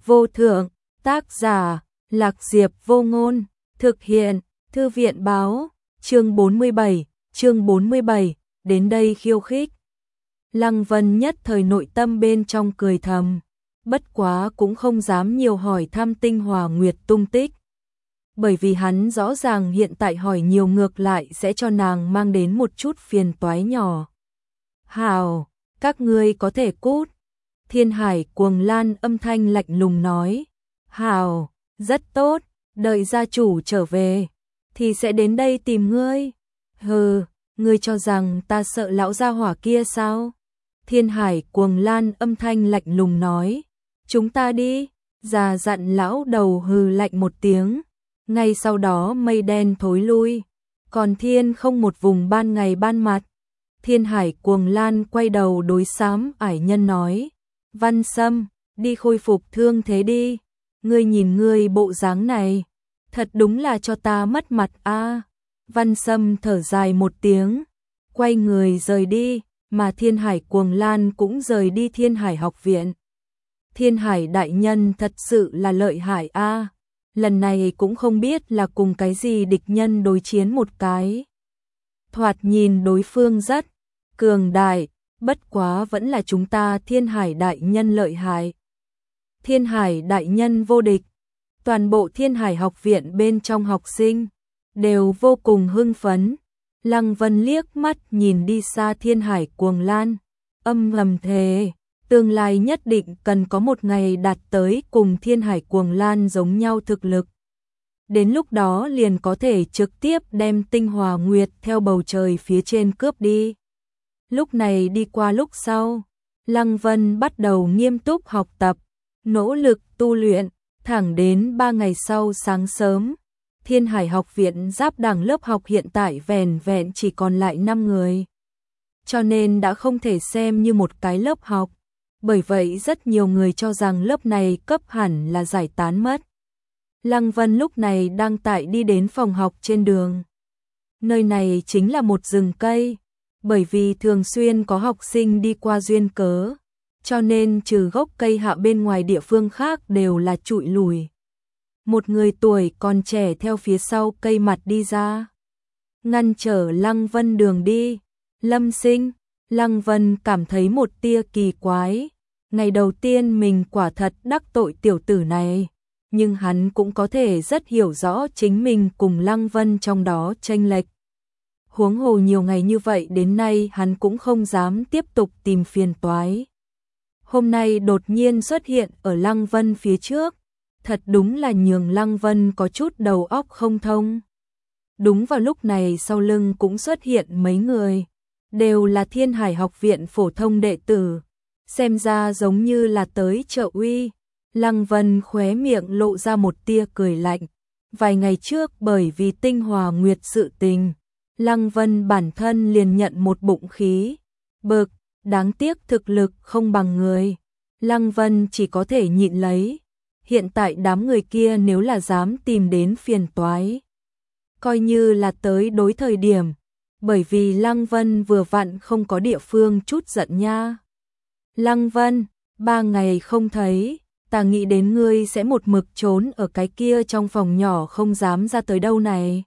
vô thượng, tác giả, Lạc Diệp Vô Ngôn, thực hiện, Thư viện báo, chương 47, đến đây khiêu khích. Lăng Vân nhất thời nội tâm bên trong cười thầm, bất quá cũng không dám nhiều hỏi thăm Tinh Hòa Nguyệt tung tích. Bởi vì hắn rõ ràng hiện tại hỏi nhiều ngược lại sẽ cho nàng mang đến một chút phiền toái nhỏ. Hào, các ngươi có thể cút. Thiên Hải Cuồng Lan âm thanh lạnh lùng nói. Hào, rất tốt, đợi gia chủ trở về, thì sẽ đến đây tìm ngươi. Hừ, ngươi cho rằng ta sợ lão gia hỏa kia sao? Thiên Hải Cuồng Lan âm thanh lạnh lùng nói. Chúng ta đi, già dặn lão đầu hừ lạnh một tiếng. Ngay sau đó mây đen thối lui, còn thiên không một vùng ban ngày ban mặt. Thiên Hải Cuồng Lan quay đầu đối xám ải nhân nói. Văn Sâm, đi khôi phục thương thế đi. Ngươi nhìn ngươi bộ dáng này, thật đúng là cho ta mất mặt a. Văn Sâm thở dài một tiếng, quay người rời đi, mà Thiên Hải Cuồng Lan cũng rời đi Thiên Hải học viện. Thiên Hải đại nhân thật sự là lợi hại a. Lần này cũng không biết là cùng cái gì địch nhân đối chiến một cái. Thoạt nhìn đối phương rất cường đại, bất quá vẫn là chúng ta Thiên Hải đại nhân lợi hại. Thiên Hải đại nhân vô địch. Toàn bộ Thiên Hải học viện bên trong học sinh đều vô cùng hưng phấn. Lăng Vân liếc mắt nhìn đi xa Thiên Hải Cuồng Lan, âm thầm thề, tương lai nhất định cần có một ngày đạt tới cùng Thiên Hải Cuồng Lan giống nhau thực lực. Đến lúc đó liền có thể trực tiếp đem Tinh Hòa Nguyệt theo bầu trời phía trên cướp đi. Lúc này đi qua lúc sau, Lăng Vân bắt đầu nghiêm túc học tập, nỗ lực tu luyện, thẳng đến 3 ngày sau sáng sớm. Thiên Hải học viện giáp đẳng lớp học hiện tại vẻn vẹn chỉ còn lại 5 người. Cho nên đã không thể xem như một cái lớp học. Bởi vậy rất nhiều người cho rằng lớp này cấp hẳn là giải tán mất. Lăng Vân lúc này đang tại đi đến phòng học trên đường. Nơi này chính là một rừng cây, bởi vì thường xuyên có học sinh đi qua duyên cớ, cho nên trừ gốc cây hạ bên ngoài địa phương khác đều là trụi lùi. Một người tuổi còn trẻ theo phía sau cây mặt đi ra, ngăn trở Lăng Vân đường đi. Lâm Sinh, Lăng Vân cảm thấy một tia kỳ quái. Ngày đầu tiên mình quả thật đắc tội tiểu tử này, nhưng hắn cũng có thể rất hiểu rõ chính mình cùng Lăng Vân trong đó chênh lệch. Huống hồ nhiều ngày như vậy đến nay hắn cũng không dám tiếp tục tìm phiền toái. Hôm nay đột nhiên xuất hiện ở Lăng Vân phía trước, thật đúng là nhường Lăng Vân có chút đầu óc không thông. Đúng vào lúc này sau lưng cũng xuất hiện mấy người, đều là Thiên Hải học viện phổ thông đệ tử. Xem ra giống như là tới trợ uy. Lăng Vân khóe miệng lộ ra một tia cười lạnh. Vài ngày trước bởi vì Tinh Hòa Nguyệt sự tình, Lăng Vân bản thân liền nhận một bụng khí bực, đáng tiếc thực lực không bằng người. Lăng Vân chỉ có thể nhịn lấy. Hiện tại đám người kia nếu là dám tìm đến phiền toái, coi như là tới đối thời điểm, bởi vì Lăng Vân vừa vặn không có địa phương chút giận nha. Lăng Vân, 3 ngày không thấy, ta nghĩ đến ngươi sẽ một mực trốn ở cái kia trong phòng nhỏ không dám ra tới đâu này.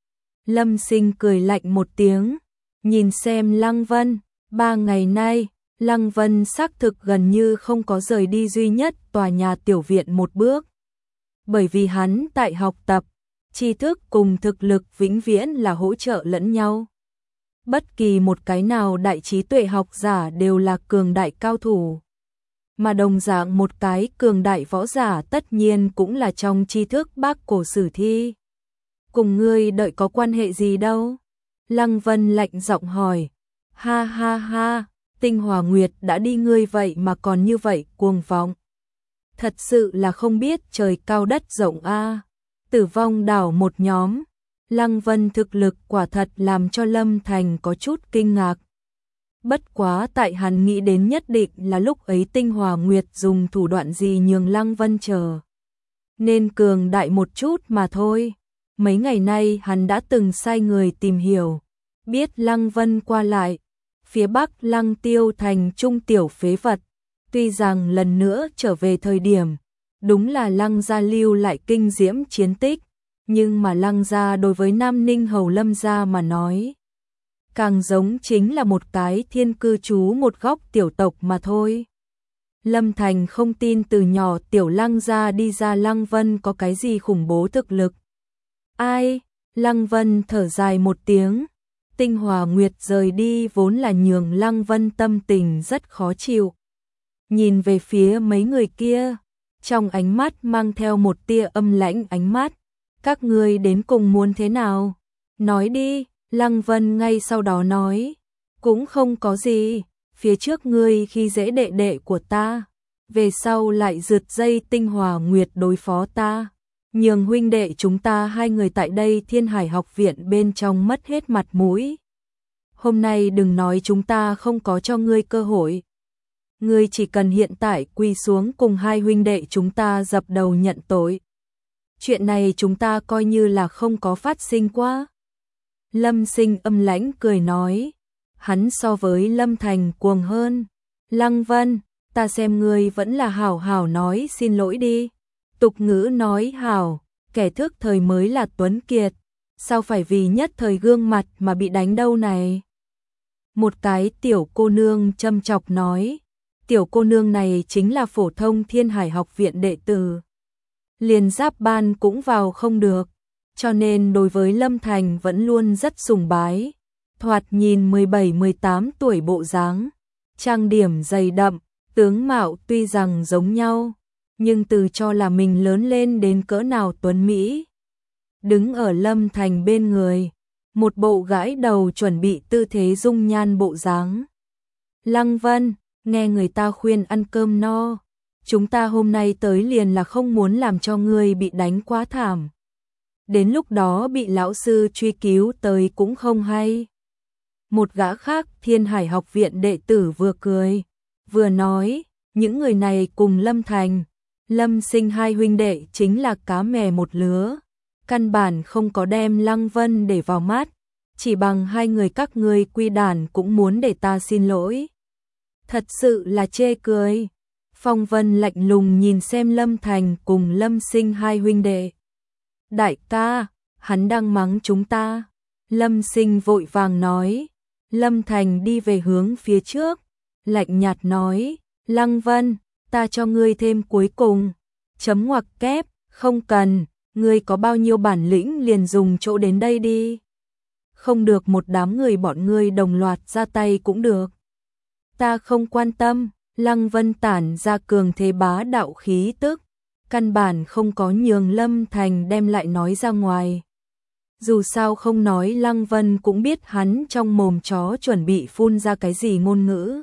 Lâm Sinh cười lạnh một tiếng, nhìn xem Lăng Vân, 3 ngày nay, Lăng Vân xác thực gần như không có rời đi duy nhất tòa nhà tiểu viện một bước. Bởi vì hắn tại học tập, tri thức cùng thực lực vĩnh viễn là hỗ trợ lẫn nhau. Bất kỳ một cái nào đại trí tuệ học giả đều là cường đại cao thủ. Mà đồng dạng một cái cường đại võ giả tất nhiên cũng là trong tri thức Bác cổ sử thi. Cùng ngươi đợi có quan hệ gì đâu? Lăng Vân lạnh giọng hỏi. Ha ha ha, Tinh Hòa Nguyệt đã đi ngươi vậy mà còn như vậy cuồng vọng. Thật sự là không biết trời cao đất rộng a. Tử vong đảo một nhóm. Lăng Vân thực lực quả thật làm cho Lâm Thành có chút kinh ngạc. Bất quá tại hắn nghĩ đến nhất định là lúc ấy Tinh Hòa Nguyệt dùng thủ đoạn gì nhường Lăng Vân chờ nên cường đại một chút mà thôi. Mấy ngày nay hắn đã từng sai người tìm hiểu, biết Lăng Vân qua lại, phía Bắc Lăng Tiêu thành trung tiểu phế vật, tuy rằng lần nữa trở về thời điểm, Đúng là Lăng gia lưu lại kinh diễm chiến tích, nhưng mà Lăng gia đối với Nam Ninh Hầu Lâm gia mà nói, càng giống chính là một cái thiên cư trú một góc tiểu tộc mà thôi. Lâm Thành không tin từ nhỏ tiểu Lăng gia đi ra Lăng Vân có cái gì khủng bố thực lực. Ai? Lăng Vân thở dài một tiếng. Tinh Hòa Nguyệt rời đi vốn là nhường Lăng Vân tâm tình rất khó chịu. Nhìn về phía mấy người kia, trong ánh mắt mang theo một tia âm lãnh ánh mắt. Các ngươi đến cùng muốn thế nào? Nói đi, Lăng Vân ngay sau đó nói. Cũng không có gì, phía trước ngươi khi dễ đệ đệ của ta, về sau lại rượt dây Tinh Hòa Nguyệt đối phó ta. Nhường huynh đệ chúng ta hai người tại đây Thiên Hải học viện bên trong mất hết mặt mũi. Hôm nay đừng nói chúng ta không có cho ngươi cơ hội. Ngươi chỉ cần hiện tại quỳ xuống cùng hai huynh đệ chúng ta dập đầu nhận tội. Chuyện này chúng ta coi như là không có phát sinh qua. Lâm Sinh âm lãnh cười nói. Hắn so với Lâm Thành cuồng hơn. Lăng Vân, ta xem ngươi vẫn là hảo hảo nói xin lỗi đi. Tục ngữ nói hảo, kẻ thức thời mới là tuấn kiệt. Sao phải vì nhất thời gương mặt mà bị đánh đâu này? Một cái tiểu cô nương châm chọc nói. Tiểu cô nương này chính là phổ thông Thiên Hải học viện đệ tử. Liền giáp ban cũng vào không được. Cho nên đối với Lâm Thành vẫn luôn rất sùng bái. Thoạt nhìn 17-18 tuổi bộ dáng, trang điểm dày đậm, tướng mạo tuy rằng giống nhau, nhưng từ cho là mình lớn lên đến cỡ nào tuấn Mỹ. Đứng ở Lâm Thành bên người, một bộ gãi đầu chuẩn bị tư thế dung nhan bộ dáng. Lăng Vân, nghe người ta khuyên ăn cơm no, chúng ta hôm nay tới liền là không muốn làm cho ngươi bị đánh quá thảm. Đến lúc đó bị lão sư truy cứu tới cũng không hay. Một gã khác Thiên Hải học viện đệ tử vừa cười, vừa nói, những người này cùng Lâm Thành, Lâm Sinh hai huynh đệ chính là cá mè một lứa, căn bản không có đem Lăng Vân để vào mắt, chỉ bằng hai người các ngươi quy đàn cũng muốn để ta xin lỗi. Thật sự là chê cười. Phong Vân lạnh lùng nhìn xem Lâm Thành cùng Lâm Sinh hai huynh đệ. Đại ca, hắn đang mắng chúng ta. Lâm Sinh vội vàng nói. Lâm Thành đi về hướng phía trước, lạnh nhạt nói, Lăng Vân, ta cho ngươi thêm cuối cùng, chấm ngoặc kép, không cần, ngươi có bao nhiêu bản lĩnh liền dùng chỗ đến đây đi. Không được một đám người bọn ngươi đồng loạt ra tay cũng được. Ta không quan tâm, Lăng Vân tản ra cường thế bá đạo khí tức, căn bản không có nhường Lâm Thành đem lại nói ra ngoài. Dù sao không nói Lăng Vân cũng biết hắn trong mồm chó chuẩn bị phun ra cái gì ngôn ngữ.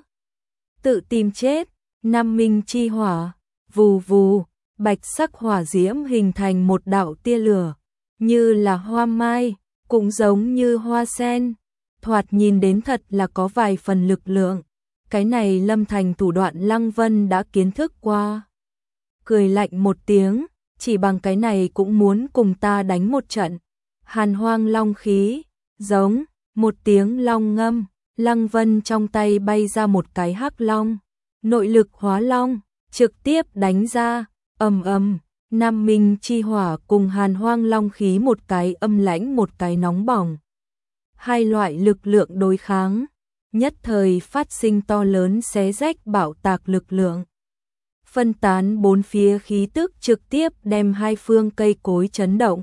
Tự tìm chết, Nam Minh chi hỏa, vù vù, bạch sắc hỏa diễm hình thành một đạo tia lửa, như là hoa mai, cũng giống như hoa sen, thoạt nhìn đến thật là có vài phần lực lượng. Cái này Lâm Thành thủ đoạn Lăng Vân đã kiến thức qua. Cười lạnh một tiếng, chỉ bằng cái này cũng muốn cùng ta đánh một trận. Hàn hoang long khí, giống, một tiếng long ngâm, Lăng Vân trong tay bay ra một cái hắc long, nội lực hóa long, trực tiếp đánh ra, ầm ầm, Nam Minh chi hỏa cùng hàn hoang long khí một cái âm lãnh một cái nóng bỏng. Hai loại lực lượng đối kháng, nhất thời phát sinh to lớn xé rách bạo tạc lực lượng. Phân tán bốn phía khí tức trực tiếp đem hai phương cây cối chấn động.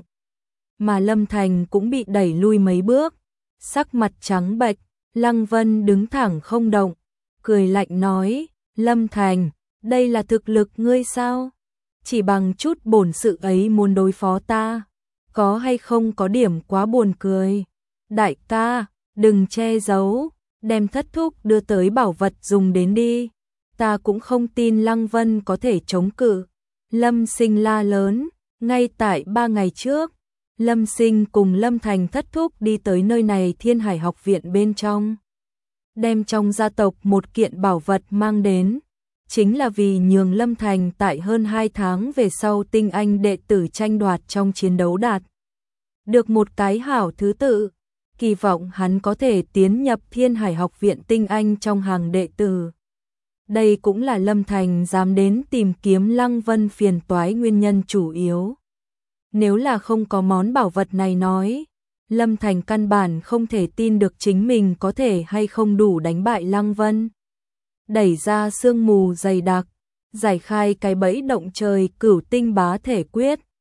Mà Lâm Thành cũng bị đẩy lui mấy bước, sắc mặt trắng bệch, Lăng Vân đứng thẳng không động, cười lạnh nói, Lâm Thành, đây là thực lực ngươi sao? Chỉ bằng chút bổn sự ấy muốn đối phó ta, có hay không có điểm quá buồn cười. Đại ca, đừng che giấu, đem thất thúc đưa tới bảo vật dùng đến đi, ta cũng không tin Lăng Vân có thể chống cự. Lâm Sinh la lớn, ngay tại 3 ngày trước, Lâm Sinh cùng Lâm Thành thất thúc đi tới nơi này Thiên Hải học viện bên trong. Đem trong gia tộc một kiện bảo vật mang đến, chính là vì nhường Lâm Thành tại hơn 2 tháng về sau tinh anh đệ tử tranh đoạt trong chiến đấu đạt được một cái hảo thứ tự, kỳ vọng hắn có thể tiến nhập Thiên Hải học viện tinh anh trong hàng đệ tử. Đây cũng là Lâm Thành dám đến tìm kiếm Lăng Vân phiền toái nguyên nhân chủ yếu. Nếu là không có món bảo vật này nói, Lâm Thành căn bản không thể tin được chính mình có thể hay không đủ đánh bại Lăng Vân. Đẩy ra sương mù dày đặc, giải khai cái bẫy động trời Cửu Tinh Bá Thể Quyết,